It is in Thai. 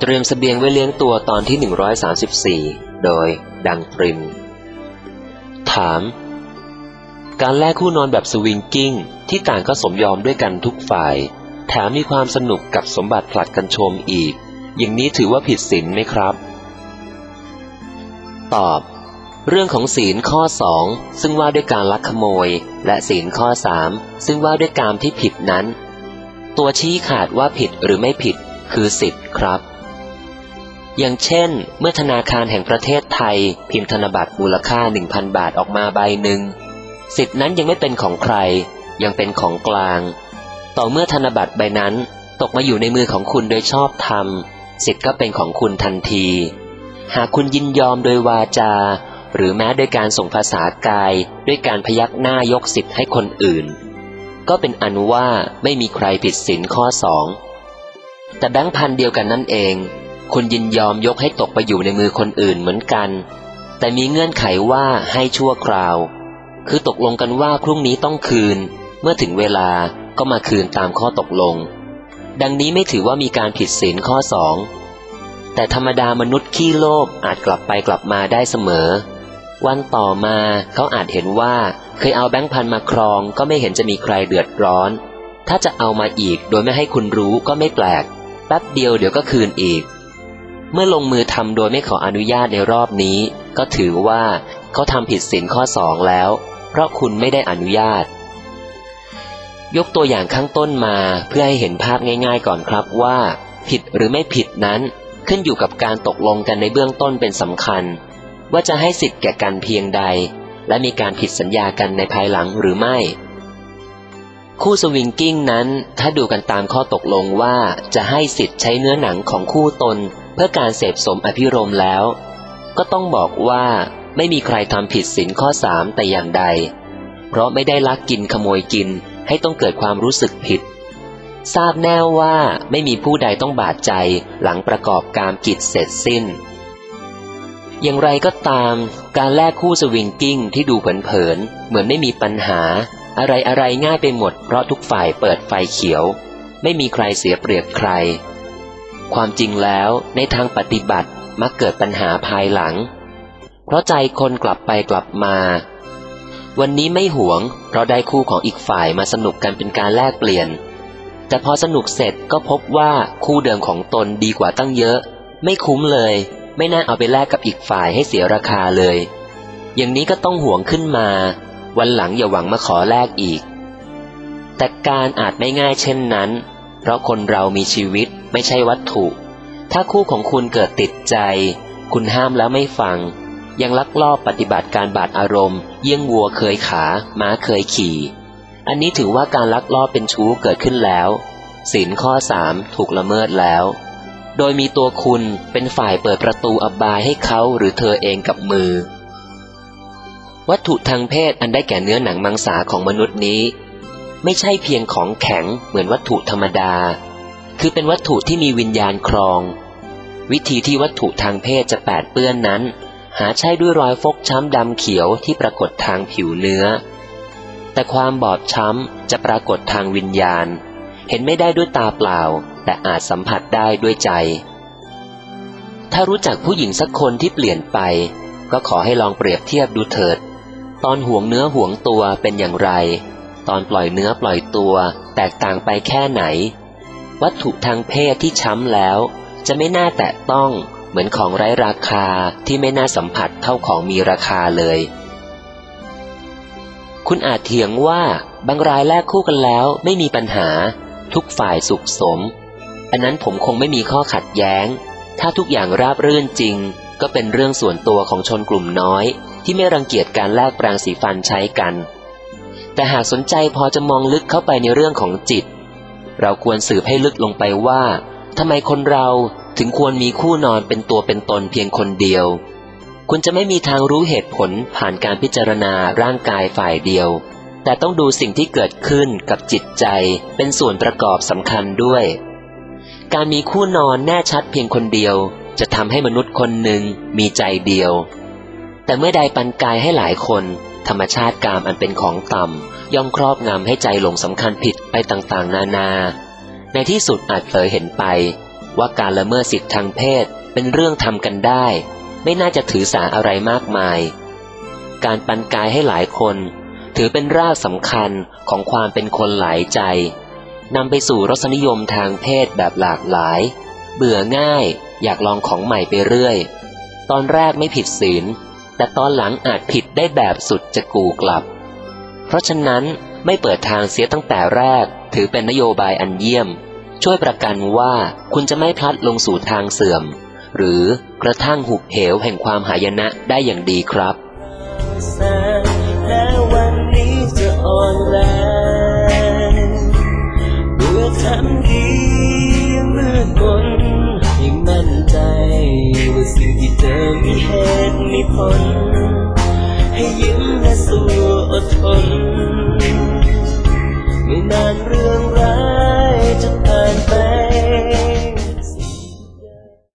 ตรียมเสบียงไว้เลี้ยงตัวตอนที่134โดยดังปริมถามการแลกคู่นอนแบบสวิงกิ้งที่ต่างก็สมยอมด้วยกันทุกฝ่ายแถมมีความสนุกกับสมบัติผลัดกันชมอีกอย่างนี้ถือว่าผิดศีลไหมครับตอบเรื่องของศีลข้อ2ซึ่งว่าด้วยการลักขโมยและศีลข้อ3ซึ่งว่าด้วยกามที่ผิดนั้นตัวชี้ขาดว่าผิดหรือไม่ผิดคือสิทธิ์ครับอย่างเช่นเมื่อธนาคารแห่งประเทศไทยพิมพ์ธนบัตรมูลค่า 1,000 บาทออกมาใบหนึ่งสิทธินั้นยังไม่เป็นของใครยังเป็นของกลางต่อเมื่อธนบัตรใบนั้นตกมาอยู่ในมือของคุณโดยชอบธรรมสิทธิ์ก็เป็นของคุณทันทีหากคุณยินยอมโดยวาจาหรือแม้โดยการส่งภาษากายด้วยการพยักหน้ายกสิทธิ์ให้คนอื่นก็เป็นอันว่าไม่มีใครผิดศีลข้อ2แต่แบงค์พันเดียวกันนั่นเองคุณยินยอมยกให้ตกไปอยู่ในมือคนอื่นเหมือนกันแต่มีเงื่อนไขว่าให้ชั่วคราวคือตกลงกันว่าพรุ่งนี้ต้องคืนเมื่อถึงเวลาก็มาคืนตามข้อตกลงดังนี้ไม่ถือว่ามีการผิดศีลข้อ2แต่ธรรมดามนุษย์ขี้โลภอาจกลับไปกลับมาได้เสมอวันต่อมาเขาอาจเห็นว่าเคยเอาแบงค์พันมาครองก็ไม่เห็นจะมีใครเดือดร้อนถ้าจะเอามาอีกโดยไม่ให้คุณรู้ก็ไม่แปลกแป๊บเดียวเดี๋ยวก็คืนอีกเมื่อลงมือทำโดยไม่ขออนุญาตในรอบนี้ก็ถือว่าเขาทำผิดศีลข้อ2แล้วเพราะคุณไม่ได้อนุญาตยกตัวอย่างข้างต้นมาเพื่อให้เห็นภาพง่ายๆก่อนครับว่าผิดหรือไม่ผิดนั้นขึ้นอยู่กับการตกลงกันในเบื้องต้นเป็นสำคัญว่าจะให้สิทธิ์แก่กันเพียงใดและมีการผิดสัญญากันในภายหลังหรือไม่คู่สวิงกิ้งนั้นถ้าดูกันตามข้อตกลงว่าจะให้สิทธิ์ใช้เนื้อหนังของคู่ตนเพื่อการเสพสมอภิรมย์แล้วก็ต้องบอกว่าไม่มีใครทำผิดศีลข้อ3แต่อย่างใดเพราะไม่ได้ลักกินขโมยกินให้ต้องเกิดความรู้สึกผิดทราบแน่ว่าไม่มีผู้ใดต้องบาดใจหลังประกอบกามกิจเสร็จสิ้นอย่างไรก็ตามการแลกคู่สวิงกิ้งที่ดูเผินๆเหมือนไม่มีปัญหาอะไรง่ายไปหมดเพราะทุกฝ่ายเปิดไฟเขียวไม่มีใครเสียเปรียบใครความจริงแล้วในทางปฏิบัติมักเกิดปัญหาภายหลังเพราะใจคนกลับไปกลับมาวันนี้ไม่หวงเพราะได้คู่ของอีกฝ่ายมาสนุกกันเป็นการแลกเปลี่ยนแต่พอสนุกเสร็จก็พบว่าคู่เดิมของตนดีกว่าตั้งเยอะไม่คุ้มเลยไม่น่าเอาไปแลกกับอีกฝ่ายให้เสียราคาเลยอย่างนี้ก็ต้องหวงขึ้นมาวันหลังอย่าหวังมาขอแลกอีกแต่การอาจไม่ง่ายเช่นนั้นเพราะคนเรามีชีวิตไม่ใช่วัตถุถ้าคู่ของคุณเกิดติดใจคุณห้ามแล้วไม่ฟังยังลักลอบปฏิบัติการบาดอารมณ์เยี่ยงวัวเคยขาม้าเคยขี่อันนี้ถือว่าการลักลอบเป็นชู้เกิดขึ้นแล้วศีลข้อ3ถูกละเมิดแล้วโดยมีตัวคุณเป็นฝ่ายเปิดประตูอบายให้เขาหรือเธอเองกับมือวัตถุทางเพศอันได้แก่เนื้อหนังมังสาของมนุษย์นี้ไม่ใช่เพียงของแข็งเหมือนวัตถุธรรมดาคือเป็นวัตถุที่มีวิญญาณครองวิธีที่วัตถุทางเพศจะแปดเปื้อนนั้นหาใช่ด้วยรอยฟกช้ำดำเขียวที่ปรากฏทางผิวเนื้อแต่ความบอบช้ำจะปรากฏทางวิญญาณเห็นไม่ได้ด้วยตาเปล่าแต่อาจสัมผัสได้ด้วยใจถ้ารู้จักผู้หญิงสักคนที่เปลี่ยนไปก็ขอให้ลองเปรียบเทียบดูเถิดตอนห่วงเนื้อห่วงตัวเป็นอย่างไรตอนปล่อยเนื้อปล่อยตัวแตกต่างไปแค่ไหนวัตถุทางเพศที่ช้ำแล้วจะไม่น่าแตะต้องเหมือนของไร้ราคาที่ไม่น่าสัมผัสเท่าของมีราคาเลยคุณอาจเถียงว่าบางรายแลกคู่กันแล้วไม่มีปัญหาทุกฝ่ายสุขสมอันนั้นผมคงไม่มีข้อขัดแย้งถ้าทุกอย่างราบรื่นจริงก็เป็นเรื่องส่วนตัวของชนกลุ่มน้อยที่ไม่รังเกียจการแลกแปรงสีฟันใช้กันแต่หากสนใจพอจะมองลึกเข้าไปในเรื่องของจิตเราควรสืบให้ลึกลงไปว่าทำไมคนเราถึงควรมีคู่นอนเป็นตัวเป็นตนเพียงคนเดียวคุณจะไม่มีทางรู้เหตุผลผ่านการพิจารณาร่างกายฝ่ายเดียวแต่ต้องดูสิ่งที่เกิดขึ้นกับจิตใจเป็นส่วนประกอบสำคัญด้วยการมีคู่นอนแน่ชัดเพียงคนเดียวจะทำให้มนุษย์คนหนึ่งมีใจเดียวแต่เมื่อใดปันกายให้หลายคนธรรมชาติกามอันเป็นของต่ำย่อมครอบงำให้ใจหลงสำคัญผิดไปต่างๆนานาในที่สุดอาจเผลอเห็นไปว่าการละเมิดสิทธิทางเพศเป็นเรื่องทำกันได้ไม่น่าจะถือสาอะไรมากมายการปันกายให้หลายคนถือเป็นรากสำคัญของความเป็นคนหลายใจนำไปสู่รสนิยมทางเพศแบบหลากหลายเบื่อง่ายอยากลองของใหม่ไปเรื่อยตอนแรกไม่ผิดศีลแต่ตอนหลังอาจผิดได้แบบสุดจะกูกลับเพราะฉะนั้นไม่เปิดทางเสียตั้งแต่แรกถือเป็นนโยบายอันเยี่ยมช่วยประกันว่าคุณจะไม่พลัดลงสู่ทางเสื่อมหรือกระทั่งหุบเหวแห่งความหายนะได้อย่างดีครับแล้ววันนี้จะอ่อนแรงเมื่อทำดีมืดมนให้มั่นใจว่าสิ่งที่เธอมีเหตุมีผลให้ยิ้มและสู้อดทนไม่นานเรื่อง